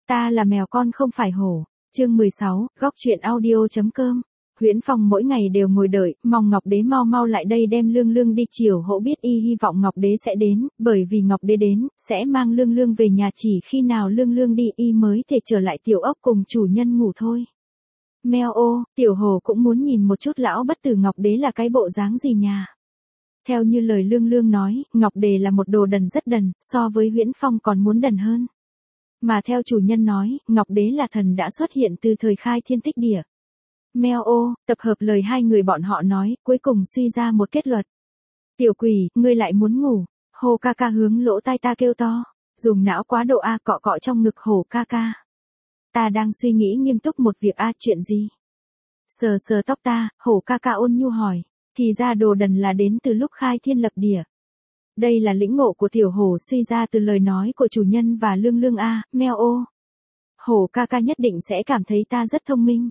Ta là mèo con không phải hổ. Chương 16, góc truyện audio.com. Huyễn Phong mỗi ngày đều ngồi đợi, mong Ngọc Đế mau mau lại đây đem Lương Lương đi chiều hộ biết y hy vọng Ngọc Đế sẽ đến, bởi vì Ngọc Đế đến, sẽ mang Lương Lương về nhà chỉ khi nào Lương Lương đi y mới thể trở lại tiểu ốc cùng chủ nhân ngủ thôi. Meo ô, tiểu hồ cũng muốn nhìn một chút lão bất tử Ngọc Đế là cái bộ dáng gì nhà. Theo như lời Lương Lương nói, Ngọc Đế là một đồ đần rất đần, so với Huyễn Phong còn muốn đần hơn. Mà theo chủ nhân nói, Ngọc Đế là thần đã xuất hiện từ thời khai thiên tích địa. Meo ô, tập hợp lời hai người bọn họ nói, cuối cùng suy ra một kết luận. Tiểu quỷ, ngươi lại muốn ngủ. Hồ ca ca hướng lỗ tai ta kêu to. Dùng não quá độ A cọ cọ trong ngực hổ ca ca. Ta đang suy nghĩ nghiêm túc một việc A chuyện gì? Sờ sờ tóc ta, hổ ca ca ôn nhu hỏi. Thì ra đồ đần là đến từ lúc khai thiên lập địa. Đây là lĩnh ngộ của tiểu hổ suy ra từ lời nói của chủ nhân và Lương Lương A, meo ô. Hổ ca ca nhất định sẽ cảm thấy ta rất thông minh.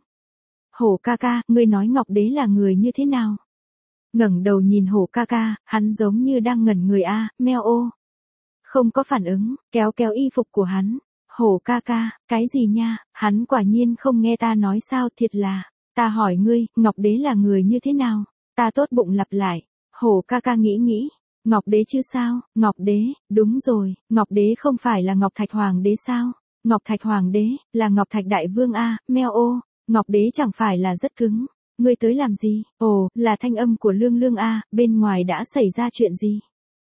Hổ ca ca, ngươi nói Ngọc Đế là người như thế nào? Ngẩng đầu nhìn hổ ca ca, hắn giống như đang ngẩn người A, meo ô. Không có phản ứng, kéo kéo y phục của hắn. Hổ ca ca, cái gì nha, hắn quả nhiên không nghe ta nói sao thiệt là. Ta hỏi ngươi, Ngọc Đế là người như thế nào? Ta tốt bụng lặp lại. Hổ ca ca nghĩ. Ngọc Đế chứ sao? Ngọc Đế, đúng rồi, Ngọc Đế không phải là Ngọc Thạch Hoàng Đế sao? Ngọc Thạch Hoàng Đế, là Ngọc Thạch Đại Vương A, meo ô. Ngọc Đế chẳng phải là rất cứng. Ngươi tới làm gì? Ồ, là thanh âm của Lương Lương A, bên ngoài đã xảy ra chuyện gì?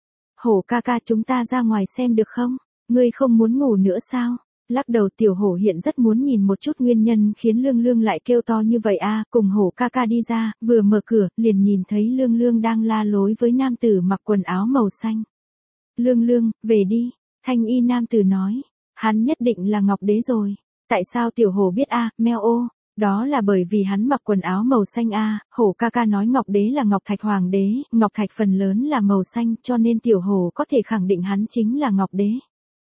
Hổ ca ca chúng ta ra ngoài xem được không? Ngươi không muốn ngủ nữa sao? Lắc đầu tiểu hổ hiện rất muốn nhìn một chút nguyên nhân khiến Lương Lương lại kêu to như vậy a. Cùng hổ ca ca đi ra, vừa mở cửa, liền nhìn thấy Lương Lương đang la lối với nam tử mặc quần áo màu xanh. Lương Lương, về đi, thanh y nam tử nói. Hắn nhất định là Ngọc Đế rồi. Tại sao tiểu hổ biết a, meo ô? Đó là bởi vì hắn mặc quần áo màu xanh a. Hổ ca ca nói Ngọc Đế là Ngọc Thạch Hoàng Đế, Ngọc Thạch phần lớn là màu xanh cho nên tiểu hổ có thể khẳng định hắn chính là Ngọc Đế.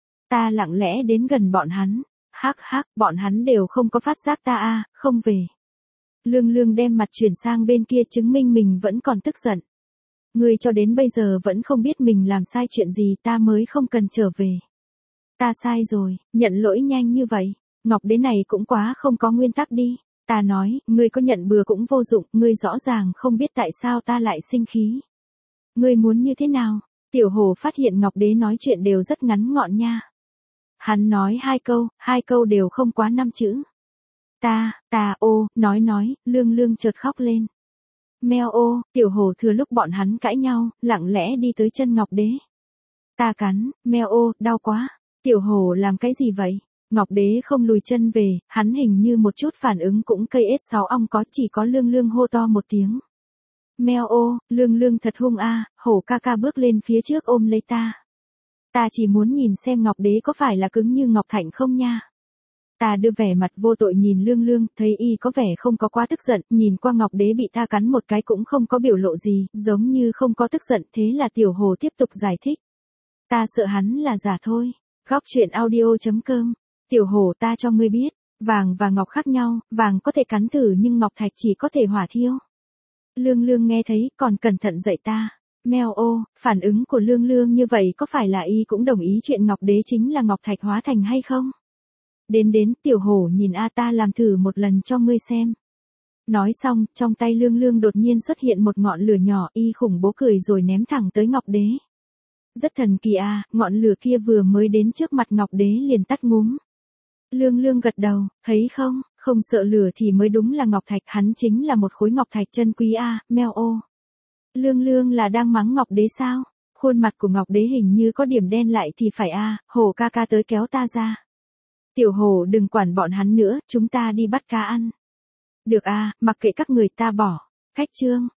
Ta lặng lẽ đến gần bọn hắn. Hắc, bọn hắn đều không có phát giác ta a, không về. Lương Lương đem mặt chuyển sang bên kia chứng minh mình vẫn còn tức giận. Ngươi cho đến bây giờ vẫn không biết mình làm sai chuyện gì ta mới không cần trở về. Ta sai rồi, nhận lỗi nhanh như vậy. Ngọc Đế này cũng quá không có nguyên tắc đi. Ta nói, ngươi có nhận bừa cũng vô dụng, ngươi rõ ràng không biết tại sao ta lại sinh khí. Ngươi muốn như thế nào? Tiểu hồ phát hiện Ngọc Đế nói chuyện đều rất ngắn gọn nha. Hắn nói hai câu đều không quá 5 chữ. Nói, Lương Lương chợt khóc lên. Meo ô, tiểu hồ thừa lúc bọn hắn cãi nhau, lặng lẽ đi tới chân Ngọc Đế. Ta cắn, meo ô, đau quá. Tiểu hồ làm cái gì vậy? Ngọc Đế không lùi chân về, hắn hình như một chút phản ứng cũng cây S6 ong có chỉ có Lương Lương hô to một tiếng. Meo ô, Lương Lương thật hung a. Hổ ca ca bước lên phía trước ôm lấy ta. Ta chỉ muốn nhìn xem Ngọc Đế có phải là cứng như Ngọc Thạch không nha. Ta đưa vẻ mặt vô tội nhìn Lương Lương, thấy y có vẻ không có quá tức giận, nhìn qua Ngọc Đế bị ta cắn một cái cũng không có biểu lộ gì, giống như không có tức giận, thế là tiểu hồ tiếp tục giải thích. Ta sợ hắn là giả thôi. Góc truyện audio.com. Tiểu hồ ta cho ngươi biết, vàng và ngọc khác nhau, vàng có thể cắn thử nhưng Ngọc Thạch chỉ có thể hỏa thiêu. Lương Lương nghe thấy, còn cẩn thận dạy ta. Meo ô, phản ứng của Lương Lương như vậy có phải là y cũng đồng ý chuyện Ngọc Đế chính là Ngọc Thạch hóa thành hay không? Đến, tiểu hổ nhìn a ta làm thử một lần cho ngươi xem. Nói xong, trong tay Lương Lương đột nhiên xuất hiện một ngọn lửa nhỏ, y khủng bố cười rồi ném thẳng tới Ngọc Đế. Rất thần kỳ a, ngọn lửa kia vừa mới đến trước mặt Ngọc Đế liền tắt ngúm. Lương Lương gật đầu, thấy không, không sợ lửa thì mới đúng là Ngọc Thạch, hắn chính là một khối Ngọc Thạch chân quý a, meo ô. Lương Lương là đang mắng Ngọc Đế sao? Khuôn mặt của Ngọc Đế hình như có điểm đen lại thì phải a. Hổ ca ca tới kéo ta ra. Tiểu hổ đừng quản bọn hắn nữa, chúng ta đi bắt cá ăn. Được a, mặc kệ các người ta bỏ. Khách trương,